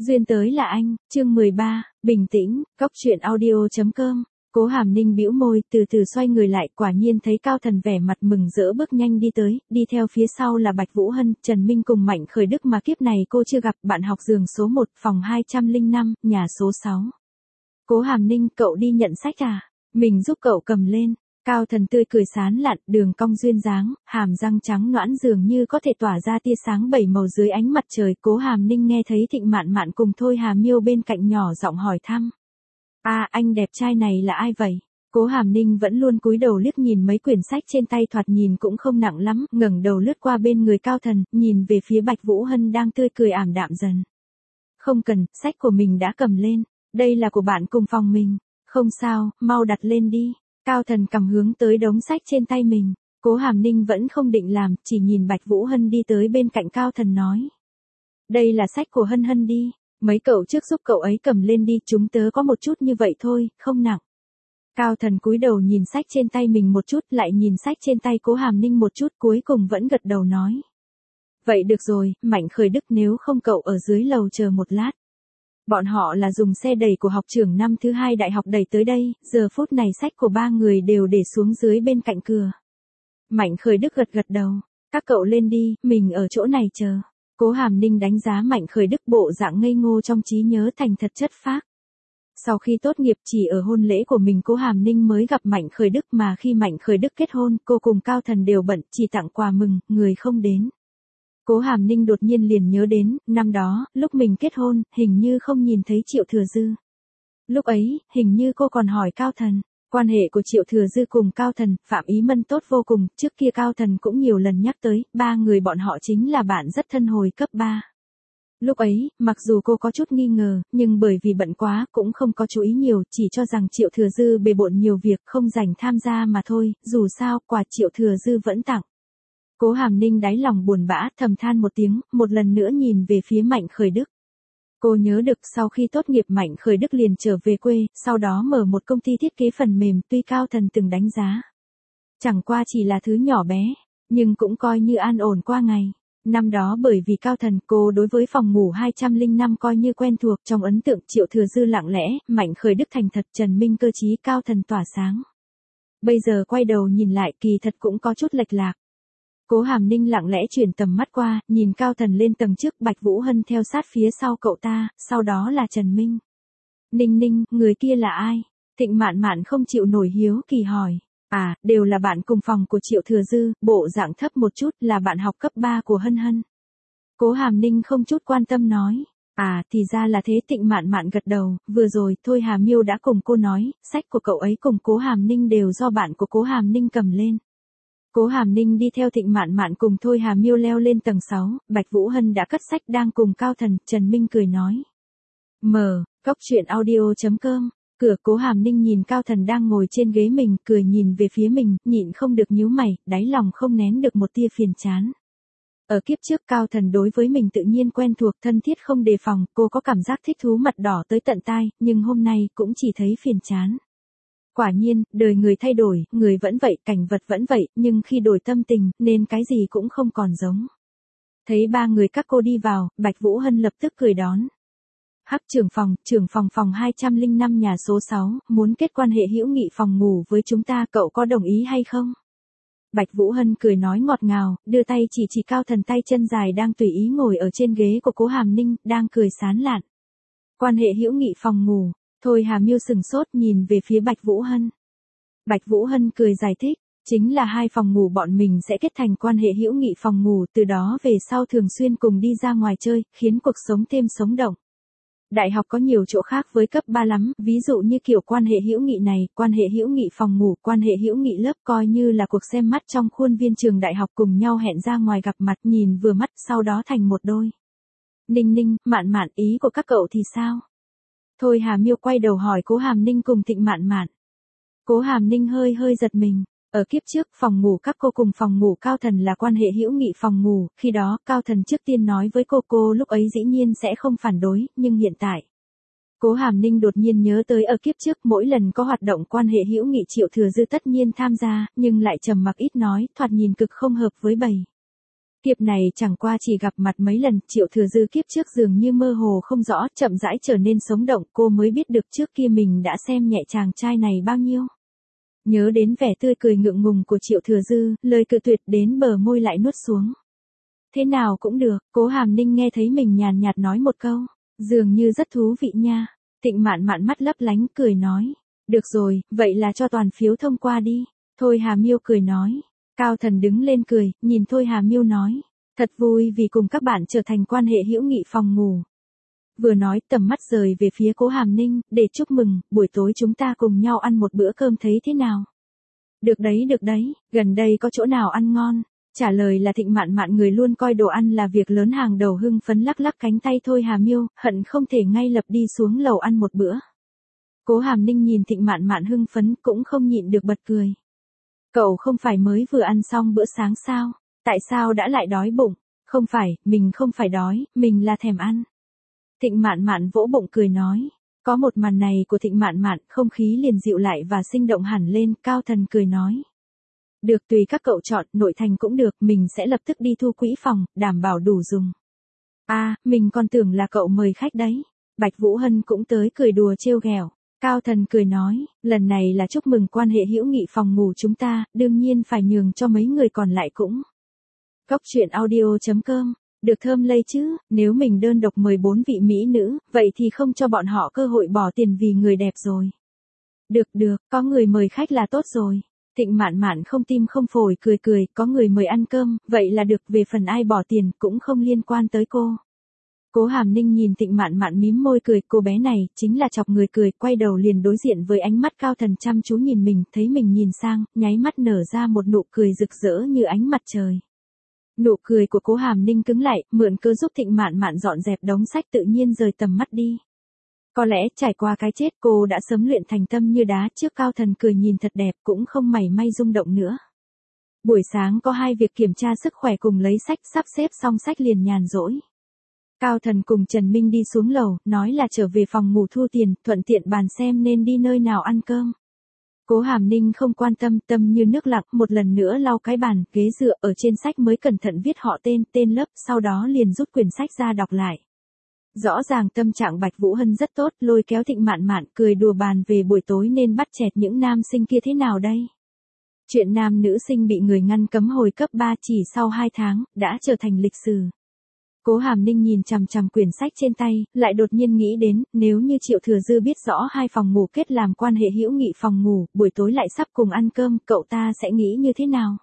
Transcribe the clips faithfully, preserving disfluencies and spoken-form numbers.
Duyên tới là anh, chương mười ba, bình tĩnh, cóc truyện audio.com. Cố Hàm Ninh bĩu môi, từ từ xoay người lại, quả nhiên thấy Cao Thần vẻ mặt mừng rỡ bước nhanh đi tới, đi theo phía sau là Bạch Vũ Hân, Trần Minh cùng Mạnh Khởi Đức mà kiếp này cô chưa gặp, bạn học giường số một, phòng hai trăm lẻ năm, nhà số sáu. Cố Hàm Ninh, cậu đi nhận sách à? Mình giúp cậu cầm lên. Cao Thần tươi cười sán lạn, đường cong duyên dáng, hàm răng trắng nõn dường như có thể tỏa ra tia sáng bảy màu dưới ánh mặt trời. Cố Hàm Ninh nghe thấy Thịnh Mạn Mạn cùng Thôi Hà Miêu bên cạnh nhỏ giọng hỏi thăm. À, anh đẹp trai này là ai vậy? Cố Hàm Ninh vẫn luôn cúi đầu liếc nhìn mấy quyển sách trên tay, thoạt nhìn cũng không nặng lắm, ngẩng đầu lướt qua bên người Cao Thần, nhìn về phía Bạch Vũ Hân đang tươi cười ảm đạm dần. Không cần, sách của mình đã cầm lên, đây là của bạn cùng phòng mình. Không sao, mau đặt lên đi. Cao Thần cầm hướng tới đống sách trên tay mình. Cố Hàm Ninh vẫn không định làm, chỉ nhìn Bạch Vũ Hân đi tới bên cạnh Cao Thần nói. Đây là sách của Hân Hân đi, mấy cậu trước giúp cậu ấy cầm lên đi, chúng tớ có một chút như vậy thôi, không nặng. Cao Thần cúi đầu nhìn sách trên tay mình một chút, lại nhìn sách trên tay Cố Hàm Ninh một chút, cuối cùng vẫn gật đầu nói. Vậy được rồi, Mạnh Khởi Đức, nếu không cậu ở dưới lầu chờ một lát. Bọn họ là dùng xe đẩy của học trưởng năm thứ hai đại học đẩy tới đây, giờ phút này sách của ba người đều để xuống dưới bên cạnh cửa. Mạnh Khởi Đức gật gật đầu, các cậu lên đi, mình ở chỗ này chờ. Cố Hàm Ninh đánh giá Mạnh Khởi Đức bộ dạng ngây ngô trong trí nhớ thành thật chất phác. Sau khi tốt nghiệp chỉ ở hôn lễ của mình Cố Hàm Ninh mới gặp Mạnh Khởi Đức, mà khi Mạnh Khởi Đức kết hôn, cô cùng Cao Thần đều bận, chỉ tặng quà mừng, người không đến. Cố Hàm Ninh đột nhiên liền nhớ đến, năm đó, lúc mình kết hôn, hình như không nhìn thấy Triệu Thừa Dư. Lúc ấy, hình như cô còn hỏi Cao Thần, quan hệ của Triệu Thừa Dư cùng Cao Thần, Phạm Ý Mân tốt vô cùng, trước kia Cao Thần cũng nhiều lần nhắc tới, ba người bọn họ chính là bạn rất thân hồi cấp ba. Lúc ấy, mặc dù cô có chút nghi ngờ, nhưng bởi vì bận quá, cũng không có chú ý nhiều, chỉ cho rằng Triệu Thừa Dư bề bộn nhiều việc không rảnh tham gia mà thôi, dù sao, quà Triệu Thừa Dư vẫn tặng. Cố Hàm Ninh đáy lòng buồn bã, thầm than một tiếng, một lần nữa nhìn về phía Mạnh Khởi Đức. Cô nhớ được sau khi tốt nghiệp Mạnh Khởi Đức liền trở về quê, sau đó mở một công ty thiết kế phần mềm, tuy Cao Thần từng đánh giá. Chẳng qua chỉ là thứ nhỏ bé, nhưng cũng coi như an ổn qua ngày. Năm đó bởi vì Cao Thần, cô đối với phòng ngủ hai trăm lẻ năm coi như quen thuộc, trong ấn tượng Triệu Thừa Dư lặng lẽ, Mạnh Khởi Đức thành thật, Trần Minh cơ trí, Cao Thần tỏa sáng. Bây giờ quay đầu nhìn lại kỳ thật cũng có chút lệch lạc. Cố Hàm Ninh lặng lẽ chuyển tầm mắt qua, nhìn Cao Thần lên tầng trước, Bạch Vũ Hân theo sát phía sau cậu ta, sau đó là Trần Minh. Ninh Ninh, người kia là ai? Thịnh Mạn Mạn không chịu nổi hiếu kỳ hỏi. À, đều là bạn cùng phòng của Triệu Thừa Dư, bộ dạng thấp một chút, là bạn học cấp ba của Hân Hân. Cố Hàm Ninh không chút quan tâm nói. À, thì ra là thế. Thịnh Mạn Mạn gật đầu, vừa rồi Thôi Hà Miêu đã cùng cô nói, sách của cậu ấy cùng Cố Hàm Ninh đều do bạn của Cố Hàm Ninh cầm lên. Cố Hàm Ninh đi theo Thịnh Mạn Mạn cùng Thôi Hà Miêu leo lên tầng sáu, Bạch Vũ Hân đã cất sách đang cùng Cao Thần, Trần Minh cười nói. Mở, cóc truyện audio.com, cửa. Cố Hàm Ninh nhìn Cao Thần đang ngồi trên ghế mình, cười nhìn về phía mình, nhịn không được nhíu mày, đáy lòng không nén được một tia phiền chán. Ở kiếp trước Cao Thần đối với mình tự nhiên quen thuộc, thân thiết không đề phòng, cô có cảm giác thích thú mặt đỏ tới tận tai, nhưng hôm nay cũng chỉ thấy phiền chán. Quả nhiên, đời người thay đổi, người vẫn vậy, cảnh vật vẫn vậy, nhưng khi đổi tâm tình, nên cái gì cũng không còn giống. Thấy ba người các cô đi vào, Bạch Vũ Hân lập tức cười đón. Hắc trưởng phòng, trưởng phòng phòng hai trăm lẻ năm nhà số sáu, muốn kết quan hệ hữu nghị phòng ngủ với chúng ta, cậu có đồng ý hay không? Bạch Vũ Hân cười nói ngọt ngào, đưa tay chỉ chỉ Cao Thần tay chân dài đang tùy ý ngồi ở trên ghế của Cố Hàm Ninh, đang cười sán lạn. Quan hệ hữu nghị phòng ngủ. Thôi Hà Miêu sừng sốt nhìn về phía Bạch Vũ Hân. Bạch Vũ Hân cười giải thích, chính là hai phòng ngủ bọn mình sẽ kết thành quan hệ hữu nghị phòng ngủ, từ đó về sau thường xuyên cùng đi ra ngoài chơi, khiến cuộc sống thêm sống động. Đại học có nhiều chỗ khác với cấp ba lắm, ví dụ như kiểu quan hệ hữu nghị này, quan hệ hữu nghị phòng ngủ, quan hệ hữu nghị lớp, coi như là cuộc xem mắt trong khuôn viên trường đại học, cùng nhau hẹn ra ngoài gặp mặt, nhìn vừa mắt, sau đó thành một đôi. Ninh Ninh, Mạn Mạn, ý của các cậu thì sao? Thôi Hà Miêu quay đầu hỏi Cố Hàm Ninh cùng Thịnh Mạn Mạn. Cố Hàm Ninh hơi hơi giật mình. Ở kiếp trước, phòng ngủ các cô cùng phòng ngủ Cao Thần là quan hệ hữu nghị phòng ngủ, khi đó, Cao Thần trước tiên nói với cô cô lúc ấy dĩ nhiên sẽ không phản đối, nhưng hiện tại. Cố Hàm Ninh đột nhiên nhớ tới ở kiếp trước mỗi lần có hoạt động quan hệ hữu nghị Triệu Thừa Dư tất nhiên tham gia, nhưng lại trầm mặc ít nói, thoạt nhìn cực không hợp với bầy. Kiếp này chẳng qua chỉ gặp mặt mấy lần, Triệu Thừa Dư kiếp trước dường như mơ hồ không rõ, chậm rãi trở nên sống động, cô mới biết được trước kia mình đã xem nhẹ chàng trai này bao nhiêu. Nhớ đến vẻ tươi cười ngượng ngùng của Triệu Thừa Dư, lời cự tuyệt đến bờ môi lại nuốt xuống. Thế nào cũng được, Cố Hàm Ninh nghe thấy mình nhàn nhạt nói một câu, dường như rất thú vị nha. Thịnh Mạn Mạn mắt lấp lánh cười nói, được rồi, vậy là cho toàn phiếu thông qua đi. Thôi Hà Miêu cười nói. Cao Thần đứng lên cười, nhìn Thôi Hà Miêu nói, thật vui vì cùng các bạn trở thành quan hệ hữu nghị phòng ngủ. Vừa nói tầm mắt rời về phía Cố Hàm Ninh, để chúc mừng, buổi tối chúng ta cùng nhau ăn một bữa cơm thấy thế nào? Được đấy được đấy, gần đây có chỗ nào ăn ngon? Trả lời là Thịnh Mạn Mạn, người luôn coi đồ ăn là việc lớn hàng đầu, hưng phấn lắc lắc cánh tay Thôi Hà Miêu, hận không thể ngay lập đi xuống lầu ăn một bữa. Cố Hàm Ninh nhìn Thịnh Mạn Mạn hưng phấn cũng không nhịn được bật cười. Cậu không phải mới vừa ăn xong bữa sáng sao? Tại sao đã lại đói bụng? Không phải, mình không phải đói, mình là thèm ăn. Thịnh Mạn Mạn vỗ bụng cười nói. Có một màn này của Thịnh Mạn Mạn, không khí liền dịu lại và sinh động hẳn lên. Cao Thần cười nói. Được, tùy các cậu chọn, nội thành cũng được, mình sẽ lập tức đi thu quỹ phòng, đảm bảo đủ dùng. À, mình còn tưởng là cậu mời khách đấy. Bạch Vũ Hân cũng tới cười đùa trêu ghẹo. Cao Thần cười nói, lần này là chúc mừng quan hệ hữu nghị phòng ngủ chúng ta, đương nhiên phải nhường cho mấy người còn lại cũng. Cóc truyện audio chấm com, được thơm lây chứ, nếu mình đơn độc mời bốn vị mỹ nữ, vậy thì không cho bọn họ cơ hội bỏ tiền vì người đẹp rồi. Được được, có người mời khách là tốt rồi. Thịnh Mạn Mạn không tim không phổi cười cười, có người mời ăn cơm, vậy là được, về phần ai bỏ tiền cũng không liên quan tới cô. Cố Hàm Ninh nhìn Thịnh Mạn Mạn mím môi cười, cô bé này chính là chọc người cười, quay đầu liền đối diện với ánh mắt Cao Thần chăm chú nhìn mình, thấy mình nhìn sang, nháy mắt nở ra một nụ cười rực rỡ như ánh mặt trời. Nụ cười của Cố Hàm Ninh cứng lại, mượn cơ giúp Thịnh Mạn Mạn dọn dẹp đống sách tự nhiên rời tầm mắt đi. Có lẽ trải qua cái chết cô đã sớm luyện thành tâm như đá, trước Cao Thần cười nhìn thật đẹp cũng không mảy may rung động nữa. Buổi sáng có hai việc kiểm tra sức khỏe cùng lấy sách, sắp xếp xong sách liền nhàn rỗi. Cao Thần cùng Trần Minh đi xuống lầu, nói là trở về phòng ngủ thu tiền, thuận tiện bàn xem nên đi nơi nào ăn cơm. Cố Hàm Ninh không quan tâm, tâm như nước lặng, một lần nữa lau cái bàn, ghế dựa, ở trên sách mới cẩn thận viết họ tên, tên lớp, sau đó liền rút quyển sách ra đọc lại. Rõ ràng tâm trạng Bạch Vũ Hân rất tốt, lôi kéo Thịnh Mạn Mạn cười đùa bàn về buổi tối nên bắt chẹt những nam sinh kia thế nào đây. Chuyện nam nữ sinh bị người ngăn cấm hồi cấp ba chỉ sau hai tháng, đã trở thành lịch sử. Cố Hàm Ninh nhìn chằm chằm quyển sách trên tay, lại đột nhiên nghĩ đến, nếu như Triệu Thừa Dư biết rõ hai phòng ngủ kết làm quan hệ hữu nghị phòng ngủ, buổi tối lại sắp cùng ăn cơm, cậu ta sẽ nghĩ như thế nào?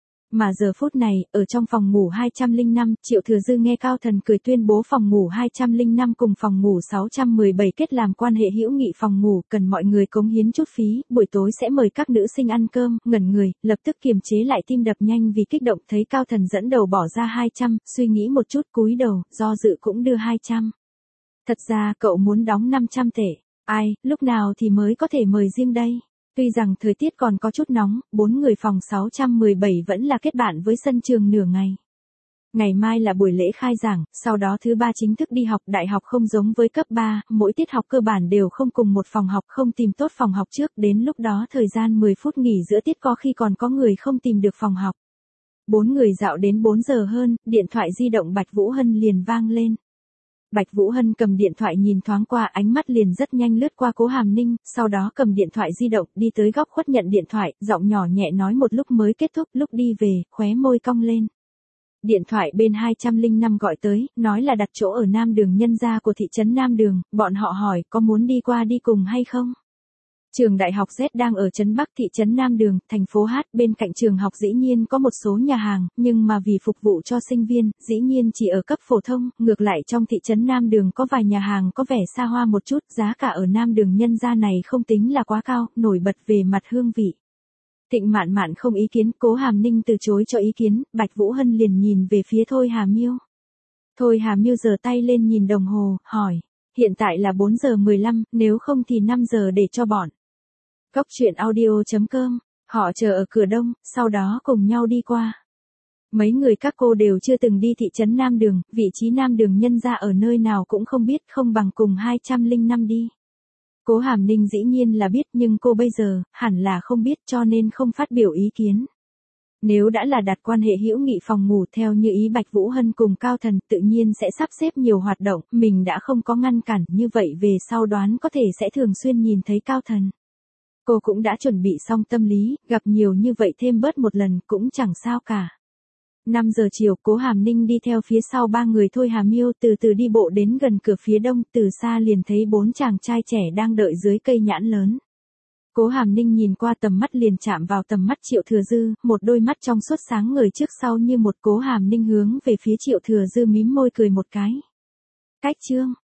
Mà giờ phút này, ở trong phòng ngủ hai trăm lẻ năm, Triệu Thừa Dư nghe Cao Thần cười tuyên bố phòng ngủ hai trăm lẻ năm cùng phòng ngủ sáu trăm mười bảy kết làm quan hệ hữu nghị phòng ngủ, cần mọi người cống hiến chút phí, buổi tối sẽ mời các nữ sinh ăn cơm, ngẩn người, lập tức kiềm chế lại tim đập nhanh vì kích động, thấy Cao Thần dẫn đầu bỏ ra hai trăm, suy nghĩ một chút cúi đầu, do dự cũng đưa hai trăm. Thật ra cậu muốn đóng năm trăm tệ, ai, lúc nào thì mới có thể mời riêng đây? Tuy rằng thời tiết còn có chút nóng, bốn người phòng sáu trăm mười bảy vẫn là kết bạn với sân trường nửa ngày. Ngày mai là buổi lễ khai giảng, sau đó thứ ba chính thức đi học, đại học không giống với cấp ba, mỗi tiết học cơ bản đều không cùng một phòng học, không tìm tốt phòng học trước, đến lúc đó thời gian mười phút nghỉ giữa tiết có khi còn có người không tìm được phòng học. Bốn người dạo đến bốn giờ hơn, điện thoại di động Bạch Vũ Hân liền vang lên. Bạch Vũ Hân cầm điện thoại nhìn thoáng qua, ánh mắt liền rất nhanh lướt qua Cố Hàm Ninh, sau đó cầm điện thoại di động, đi tới góc khuất nhận điện thoại, giọng nhỏ nhẹ nói một lúc mới kết thúc, lúc đi về, khóe môi cong lên. Điện thoại bên hai trăm lẻ năm gọi tới, nói là đặt chỗ ở Nam Đường nhân gia của thị trấn Nam Đường, bọn họ hỏi có muốn đi qua đi cùng hay không? Trường đại học Z đang ở trấn Bắc thị trấn Nam Đường, thành phố H, bên cạnh trường học dĩ nhiên có một số nhà hàng, nhưng mà vì phục vụ cho sinh viên, dĩ nhiên chỉ ở cấp phổ thông, ngược lại trong thị trấn Nam Đường có vài nhà hàng có vẻ xa hoa một chút, giá cả ở Nam Đường nhân gia này không tính là quá cao, nổi bật về mặt hương vị. Thịnh Mạn Mạn không ý kiến, Cố Hàm Ninh từ chối cho ý kiến, Bạch Vũ Hân liền nhìn về phía Thôi Hà Miêu. Thôi Hà Miêu giơ tay lên nhìn đồng hồ, hỏi, hiện tại là bốn giờ mười lăm, nếu không thì năm giờ để cho bọn. Cóc truyện audio chấm com, họ chờ ở cửa đông, sau đó cùng nhau đi qua. Mấy người các cô đều chưa từng đi thị trấn Nam Đường, vị trí Nam Đường nhân gia ở nơi nào cũng không biết, không bằng cùng hai trăm lẻ năm đi. Cố Hàm Ninh dĩ nhiên là biết, nhưng cô bây giờ, hẳn là không biết cho nên không phát biểu ý kiến. Nếu đã là đặt quan hệ hữu nghị phòng ngủ theo như ý Bạch Vũ Hân cùng Cao Thần tự nhiên sẽ sắp xếp nhiều hoạt động, mình đã không có ngăn cản, như vậy về sau đoán có thể sẽ thường xuyên nhìn thấy Cao Thần. Cô cũng đã chuẩn bị xong tâm lý, gặp nhiều như vậy thêm bớt một lần cũng chẳng sao cả. năm giờ chiều, Cố Hàm Ninh đi theo phía sau ba người Thôi Hà Miêu từ từ đi bộ đến gần cửa phía đông, từ xa liền thấy bốn chàng trai trẻ đang đợi dưới cây nhãn lớn. Cố Hàm Ninh nhìn qua tầm mắt liền chạm vào tầm mắt Triệu Thừa Dư, một đôi mắt trong suốt sáng ngời trước sau như một. Cố Hàm Ninh hướng về phía Triệu Thừa Dư mím môi cười một cái. Cách chương